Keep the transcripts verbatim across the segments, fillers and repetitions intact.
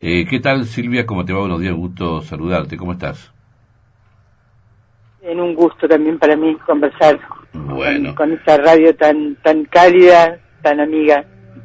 Eh, ¿Qué tal, Silvia? ¿Cómo te va? Buenos días, gusto saludarte. ¿Cómo estás? En un gusto también para mí conversar bueno. con, con esta radio tan tan cálida, tan amiga.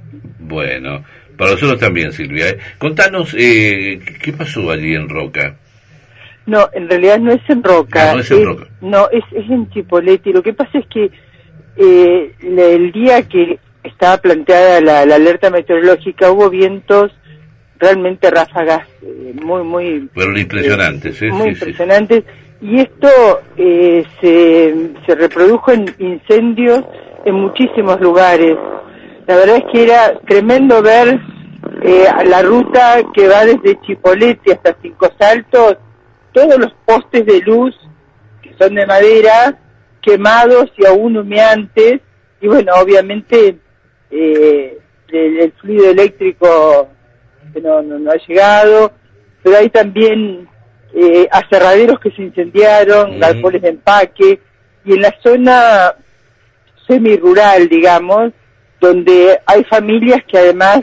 Bueno, para nosotros también, Silvia. ¿eh? Contanos, eh, ¿qué pasó allí en Roca? No, en realidad no es en Roca. Ah, no es en es, Roca. No, es, es en Chipoleti. Lo que pasa es que eh, el día que estaba planteada la, la alerta meteorológica hubo vientos realmente ráfagas eh, muy, muy... Fueron impresionantes, eh, ¿eh? Muy sí, impresionantes. Sí. Y esto eh, se, se reprodujo en incendios en muchísimos lugares. La verdad es que era tremendo ver eh, la ruta que va desde Chipoleti hasta Cinco Saltos, todos los postes de luz que son de madera, quemados y aún humeantes, y bueno, obviamente eh, el, el fluido eléctrico que no, no, no ha llegado, pero hay también eh, aserraderos que se incendiaron, mm. galpones de empaque, y en la zona semi-rural, digamos, donde hay familias que además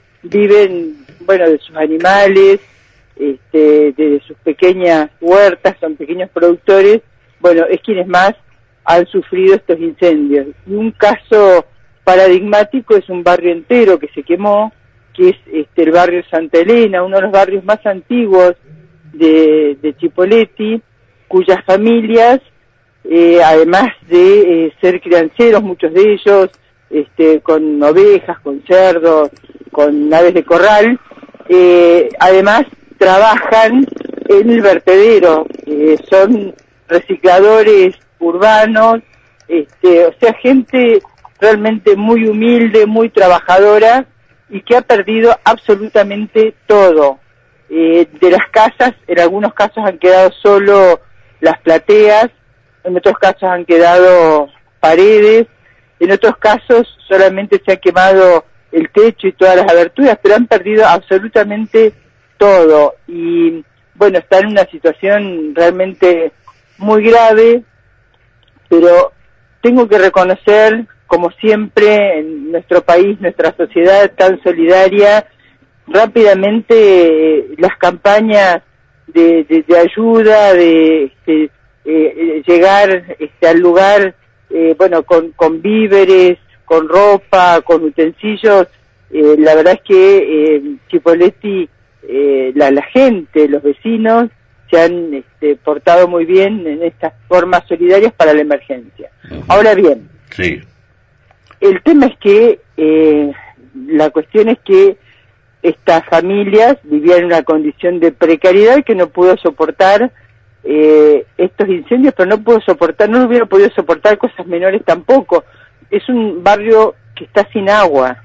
viven, bueno, de sus animales, este, de sus pequeñas huertas, son pequeños productores, bueno, es quienes más han sufrido estos incendios. Y un caso paradigmático es un barrio entero que se quemó, que es este, el barrio Santa Elena, uno de los barrios más antiguos de, de Chipoleti, cuyas familias, eh, además de eh, ser crianceros, muchos de ellos, este, con ovejas, con cerdos, con aves de corral, eh, además trabajan en el vertedero, eh, son recicladores urbanos, este, o sea, gente realmente muy humilde, muy trabajadora, y que ha perdido absolutamente todo. Eh, de las casas, en algunos casos han quedado solo las plateas, en otros casos han quedado paredes, en otros casos solamente se ha quemado el techo y todas las aberturas, pero han perdido absolutamente todo. Y bueno, está en una situación realmente muy grave, pero tengo que reconocer, como siempre, en nuestro país, nuestra sociedad tan solidaria, rápidamente eh, las campañas de, de, de ayuda, de este, eh, llegar este, al lugar, eh, bueno, con, con víveres, con ropa, con utensilios. Eh, la verdad es que eh, Chipoleti, eh, la, la gente, los vecinos, se han este, portado muy bien en estas formas solidarias para la emergencia. Uh-huh. Ahora bien, sí. El tema es que, eh, la cuestión es que estas familias vivían en una condición de precariedad que no pudo soportar eh, estos incendios, pero no pudo soportar, no hubiera podido soportar cosas menores tampoco. Es un barrio que está sin agua,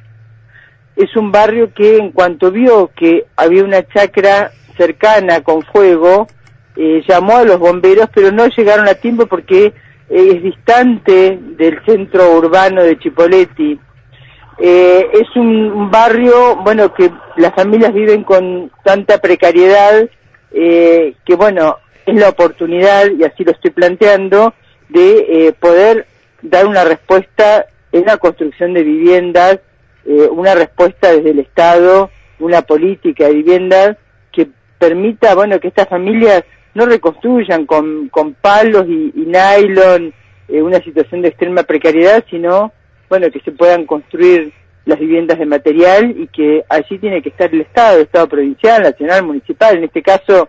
es un barrio que en cuanto vio que había una chacra cercana con fuego, eh, llamó a los bomberos, pero no llegaron a tiempo porque es distante del centro urbano de Chipoleti. Eh, es un, un barrio, bueno, que las familias viven con tanta precariedad, eh, que bueno, es la oportunidad, y así lo estoy planteando, de eh, poder dar una respuesta en la construcción de viviendas, eh, una respuesta desde el Estado, una política de viviendas que permita, bueno, que estas familias no reconstruyan con, con palos y, y nylon eh, una situación de extrema precariedad, sino, bueno, que se puedan construir las viviendas de material, y que allí tiene que estar el Estado, el Estado provincial, nacional, municipal. En este caso,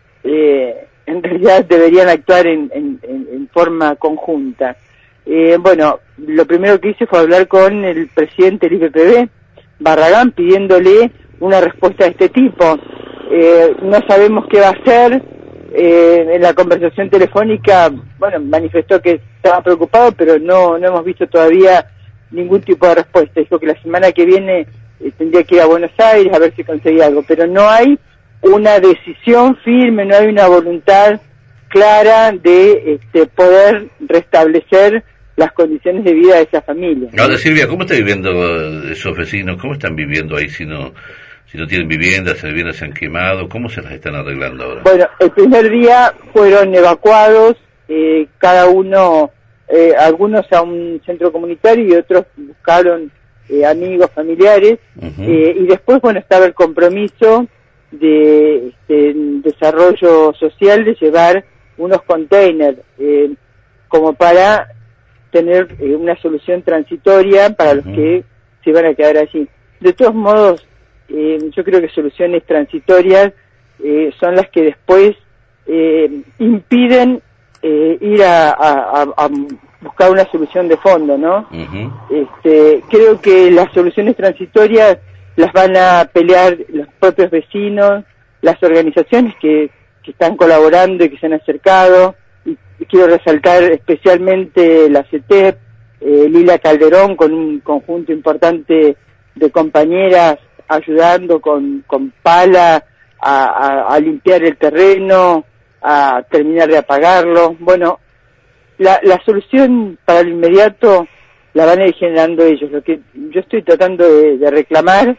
eh, en realidad deberían actuar en, en, en forma conjunta. Eh, bueno, lo primero que hice fue hablar con el presidente del I P P B, Barragán, pidiéndole una respuesta de este tipo. Eh, no sabemos qué va a hacer. Eh, en la conversación telefónica, bueno, manifestó que estaba preocupado, pero no no hemos visto todavía ningún tipo de respuesta. Dijo que la semana que viene eh, tendría que ir a Buenos Aires a ver si conseguía algo, pero no hay una decisión firme, no hay una voluntad clara de este, poder restablecer las condiciones de vida de esa familia. Ahora, Silvia, ¿cómo está viviendo esos vecinos? ¿Cómo están viviendo ahí si no... Si no tienen viviendas, las viviendas se han quemado? ¿Cómo se las están arreglando ahora? Bueno, el primer día fueron evacuados, eh, cada uno, eh, algunos a un centro comunitario y otros buscaron eh, amigos, familiares, uh-huh. eh, y después, bueno, estaba el compromiso de, este, desarrollo social de llevar unos containers eh, como para tener eh, una solución transitoria para los que se van a quedar allí. De todos modos, eh, yo creo que soluciones transitorias eh, son las que después eh, impiden eh, ir a, a, a buscar una solución de fondo, ¿no? Uh-huh. Este, creo que las soluciones transitorias las van a pelear los propios vecinos, las organizaciones que, que están colaborando y que se han acercado, y, y quiero resaltar especialmente la C E T E P, eh, Lila Calderón, con un conjunto importante de compañeras ayudando con, con pala a, a, a limpiar el terreno, a terminar de apagarlo. Bueno, la, la solución para lo inmediato la van a ir generando ellos. Lo que yo estoy tratando de, de reclamar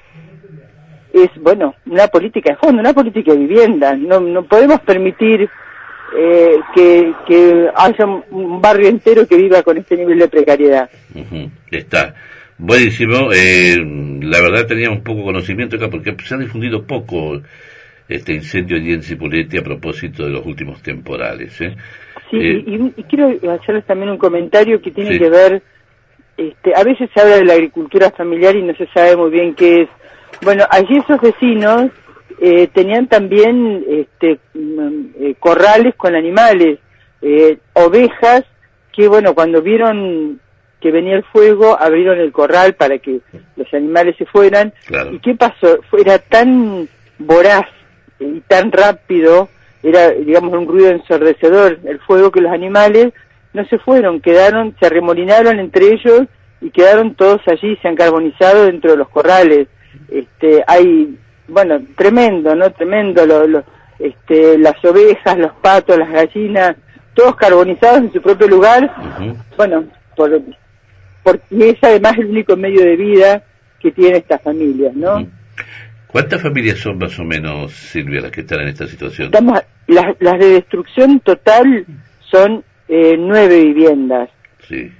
es, bueno, una política de fondo, una política de vivienda. No, no podemos permitir eh, que, que haya un barrio entero que viva con este nivel de precariedad. Uh-huh. Está buenísimo. Eh, la verdad tenía un poco conocimiento acá porque se ha difundido poco este incendio allí en Cipolletti a propósito de los últimos temporales. ¿eh? Sí, eh, y, y quiero hacerles también un comentario que tiene sí. que ver, este, a veces se habla de la agricultura familiar y no se sabe muy bien qué es. Bueno, allí esos vecinos eh, tenían también este, eh, corrales con animales, eh, ovejas, que bueno, cuando vieron que venía el fuego, abrieron el corral para que los animales se fueran. Claro. ¿Y qué pasó? Era tan voraz y tan rápido, era, digamos, un ruido ensordecedor el fuego, que los animales no se fueron, quedaron, se arremolinaron entre ellos y quedaron todos allí, se han carbonizado dentro de los corrales. Este, hay, bueno, tremendo, ¿no? Tremendo, lo, lo, este, las ovejas, los patos, las gallinas, todos carbonizados en su propio lugar. Uh-huh. Bueno, por, por, y es además el único medio de vida que tienen estas familias, ¿no? Uh-huh. ¿Cuántas familias son más o menos, Silvia, las que están en esta situación? Estamos, las, las de destrucción total son eh, nueve viviendas. Sí.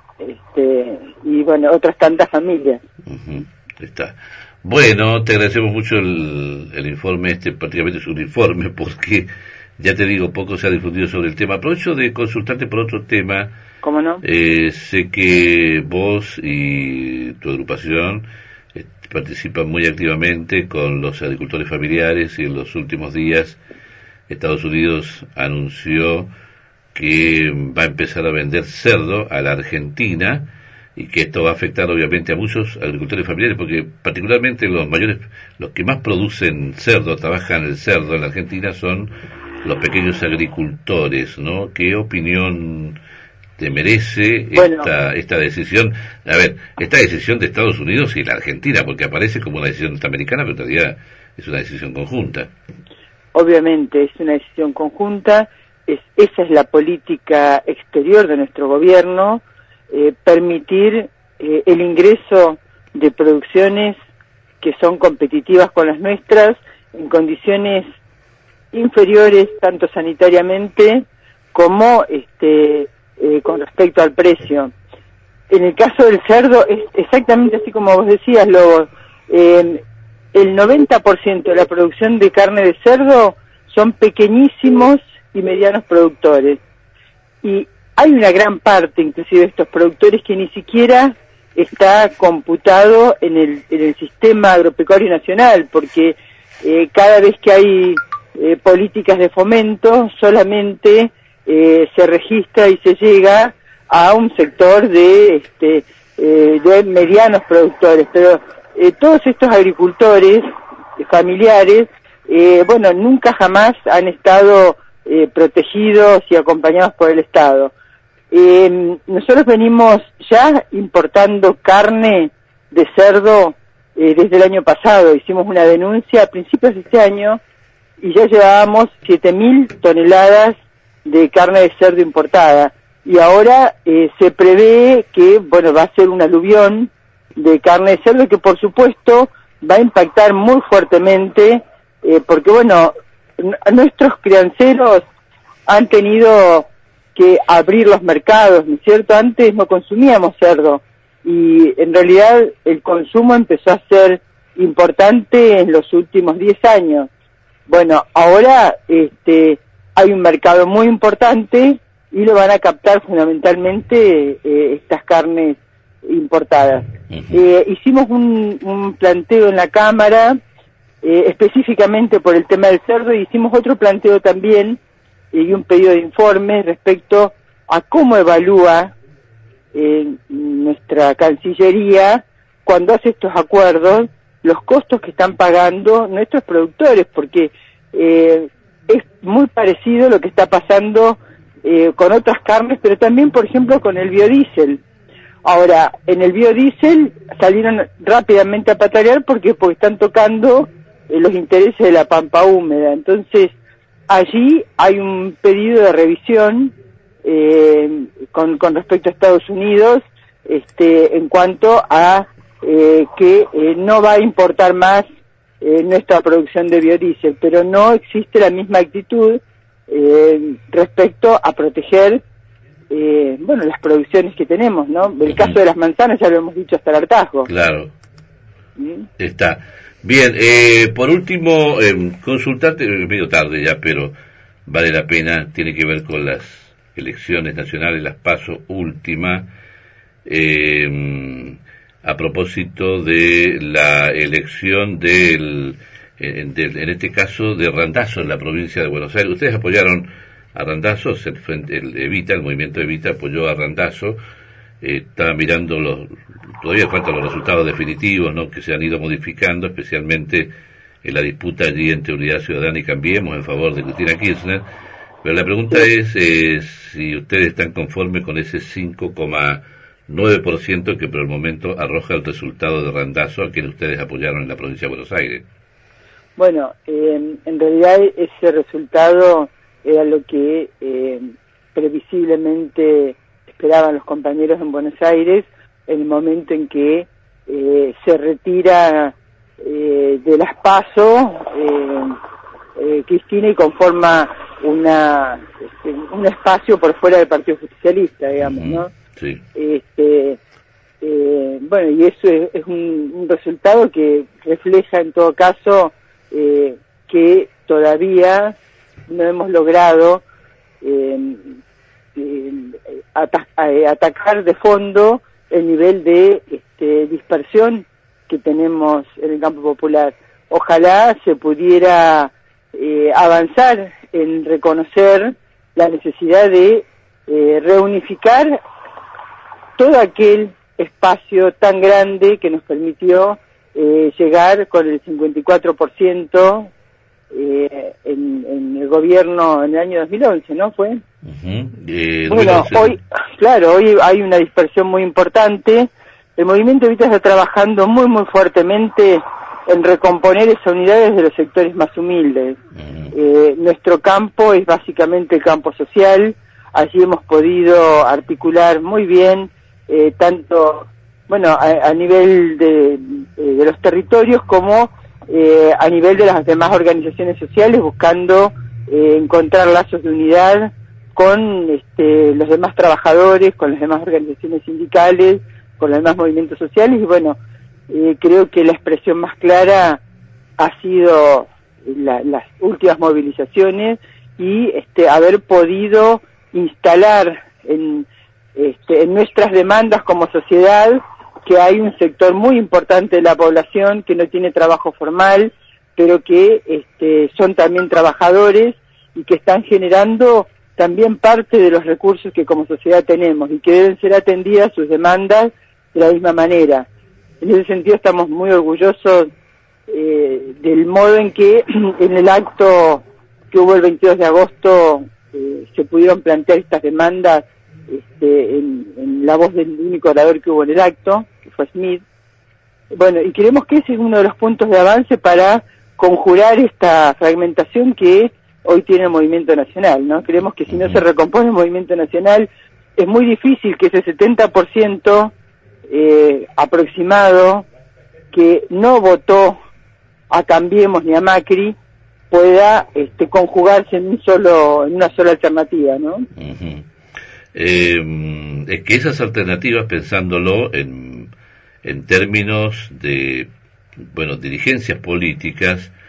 Este, y bueno, otras tantas familias. Uh-huh. Está. Bueno, te agradecemos mucho el, el informe, este prácticamente es un informe porque, ya te digo, poco se ha difundido sobre el tema. Aprovecho de consultarte por otro tema. ¿Cómo no? Eh, sé que vos y tu agrupación eh, participan muy activamente con los agricultores familiares y en los últimos días Estados Unidos anunció que va a empezar a vender cerdo a la Argentina y que esto va a afectar obviamente a muchos agricultores familiares, porque particularmente los mayores, los que más producen cerdo, trabajan el cerdo en la Argentina, son los pequeños agricultores, ¿no? ¿Qué opinión te merece bueno. esta esta decisión? A ver, esta decisión de Estados Unidos y la Argentina, porque aparece como una decisión norteamericana, pero en realidad es una decisión conjunta. Obviamente es una decisión conjunta, es, esa es la política exterior de nuestro gobierno. Eh, permitir eh, el ingreso de producciones que son competitivas con las nuestras en condiciones inferiores tanto sanitariamente como este eh, con respecto al precio. En el caso del cerdo es exactamente así como vos decías, Lobo. Eh, el noventa por ciento de la producción de carne de cerdo son pequeñísimos y medianos productores, y hay una gran parte, inclusive de estos productores, que ni siquiera está computado en el, en el sistema agropecuario nacional, porque eh, cada vez que hay eh, políticas de fomento, solamente eh, se registra y se llega a un sector de, este, eh, de medianos productores, pero eh, todos estos agricultores eh, familiares, eh, bueno, nunca jamás han estado eh, protegidos y acompañados por el Estado. Eh, nosotros venimos ya importando carne de cerdo eh, desde el año pasado. Hicimos una denuncia a principios de este año y ya llevábamos siete mil toneladas de carne de cerdo importada. Y ahora eh, se prevé que, bueno, va a ser un aluvión de carne de cerdo que, por supuesto, va a impactar muy fuertemente, eh, porque, bueno, n- nuestros crianceros han tenido que abrir los mercados, ¿no es cierto? Antes no consumíamos cerdo y en realidad el consumo empezó a ser importante en los últimos diez años. Bueno, ahora este, hay un mercado muy importante y lo van a captar fundamentalmente eh, estas carnes importadas. Uh-huh. Eh, hicimos un, un planteo en la Cámara, eh, específicamente por el tema del cerdo, y hicimos otro planteo también eh, y un pedido de informe respecto a cómo evalúa eh, nuestra Cancillería cuando hace estos acuerdos los costos que están pagando nuestros productores, porque eh, es muy parecido lo que está pasando eh, con otras carnes, pero también, por ejemplo, con el biodiesel. Ahora, en el biodiesel salieron rápidamente a patalear porque, porque están tocando eh, los intereses de la pampa húmeda. Entonces, allí hay un pedido de revisión eh, con, con respecto a Estados Unidos este, en cuanto a eh, que eh, no va a importar más eh, nuestra producción de biodiesel, pero no existe la misma actitud eh, respecto a proteger Eh, bueno, las producciones que tenemos, ¿no? El uh-huh. caso de las manzanas ya lo hemos dicho hasta el hartazgo. Claro. ¿Mm? Está. Bien, eh, por último, eh, consultarte, medio tarde ya, pero vale la pena, tiene que ver con las elecciones nacionales, las PASO última, eh, a propósito de la elección del, en, del, en este caso, de Randazzo en la provincia de Buenos Aires. Ustedes apoyaron a Randazzo, el, frente, el Evita, el movimiento Evita apoyó a Randazzo, eh, estaba mirando los, todavía faltan los resultados definitivos, ¿no?, que se han ido modificando, especialmente en la disputa allí entre Unidad Ciudadana y Cambiemos en favor de Cristina Kirchner, pero la pregunta es eh, si ustedes están conformes con ese cinco coma nueve por ciento que por el momento arroja el resultado de Randazzo, a quien ustedes apoyaron en la provincia de Buenos Aires. Bueno, eh, en realidad ese resultado era lo que eh, previsiblemente esperaban los compañeros en Buenos Aires en el momento en que eh, se retira eh, de las PASO eh, eh, Cristina y conforma una este, un espacio por fuera del Partido Justicialista, digamos, ¿no? Sí. Este, eh, bueno, y eso es, es un, un resultado que refleja en todo caso eh, que todavía no hemos logrado eh, eh, ata- eh, atacar de fondo el nivel de este, dispersión que tenemos en el campo popular. Ojalá se pudiera eh, avanzar en reconocer la necesidad de eh, reunificar todo aquel espacio tan grande que nos permitió eh, llegar con el cincuenta y cuatro por ciento Eh, en, en el gobierno en el año dos mil once, ¿no fue? Uh-huh. Eh, bueno, hoy, claro, hoy hay una dispersión muy importante. El movimiento Evita está trabajando muy, muy fuertemente en recomponer esas unidades de los sectores más humildes. Uh-huh. Eh, nuestro campo es básicamente el campo social. Allí hemos podido articular muy bien, eh, tanto, bueno, a, a nivel de, de los territorios como Eh, a nivel de las demás organizaciones sociales, buscando eh, encontrar lazos de unidad con este, los demás trabajadores, con las demás organizaciones sindicales, con los demás movimientos sociales, y bueno, eh, creo que la expresión más clara ha sido la, las últimas movilizaciones y este, haber podido instalar en, este, en nuestras demandas como sociedad que hay un sector muy importante de la población que no tiene trabajo formal, pero que este, son también trabajadores y que están generando también parte de los recursos que como sociedad tenemos y que deben ser atendidas sus demandas de la misma manera. En ese sentido estamos muy orgullosos eh, del modo en que en el acto que hubo el veintidós de agosto eh, se pudieron plantear estas demandas Este, en, en la voz del único orador que hubo en el acto, que fue Smith. Bueno, y creemos que ese es uno de los puntos de avance para conjurar esta fragmentación que hoy tiene el movimiento nacional, ¿no? Creemos que si no se recompone el movimiento nacional, es muy difícil que ese setenta por ciento eh, aproximado que no votó a Cambiemos ni a Macri pueda este, conjugarse en un solo, en una sola alternativa, ¿no? Uh-huh. Eh, es que esas alternativas, pensándolo en, en términos de, bueno, dirigencias políticas,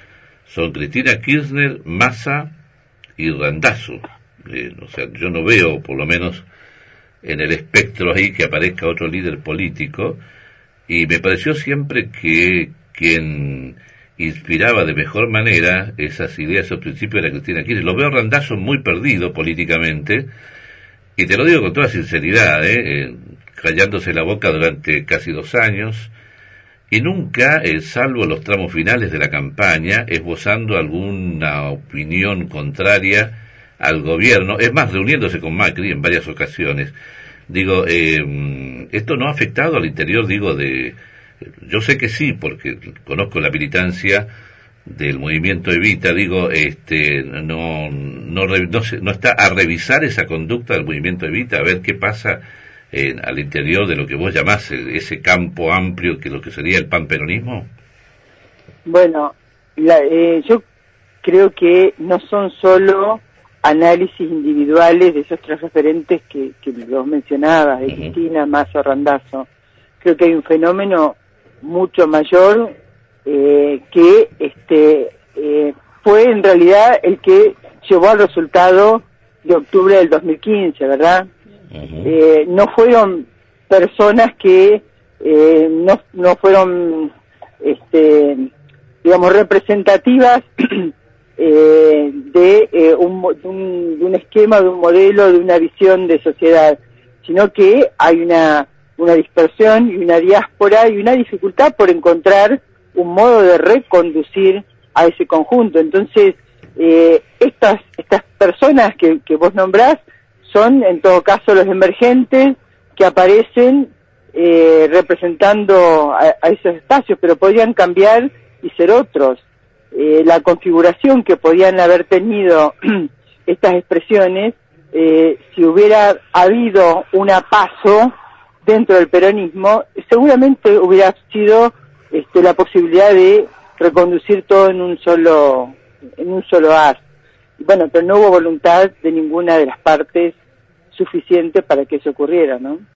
son Cristina Kirchner, Massa y Randazzo. Eh, o sea, yo no veo, por lo menos en el espectro ahí, que aparezca otro líder político, y me pareció siempre que quien inspiraba de mejor manera esas ideas, esos principios, era Cristina Kirchner. Lo veo a Randazzo muy perdido políticamente, y te lo digo con toda sinceridad, ¿eh? Eh, callándose la boca durante casi dos años, y nunca, eh, salvo los tramos finales de la campaña, esbozando alguna opinión contraria al gobierno, es más, reuniéndose con Macri en varias ocasiones. Digo, eh, esto no ha afectado al interior, digo, de... Yo sé que sí, porque conozco la militancia del movimiento Evita, digo, este, no, no, no, se, no está a revisar esa conducta del movimiento Evita, a ver qué pasa eh, al interior de lo que vos llamás ese campo amplio que lo que sería el panperonismo. Bueno, la, eh, yo creo que no son solo análisis individuales de esos tres referentes que, que los mencionabas, de uh-huh. Cristina, Massa, Randazzo. Creo que hay un fenómeno mucho mayor eh, que este eh, fue en realidad el que llevó al resultado de octubre del dos mil quince, ¿verdad? Uh-huh. Eh, no fueron personas que eh, no, no fueron, este, digamos, representativas eh, de, eh, un, de, un, de un esquema, de un modelo, de una visión de sociedad, sino que hay una una dispersión y una diáspora y una dificultad por encontrar un modo de reconducir a ese conjunto. Entonces, eh, estas estas personas que, que vos nombrás son, en todo caso, los emergentes que aparecen eh, representando a, a esos espacios, pero podrían cambiar y ser otros. Eh, la configuración que podían haber tenido estas expresiones, eh, si hubiera habido una paso dentro del peronismo, seguramente hubiera sido este, la posibilidad de reconducir todo en un solo en un solo haz. Bueno, pero no hubo voluntad de ninguna de las partes suficiente para que eso ocurriera, ¿no?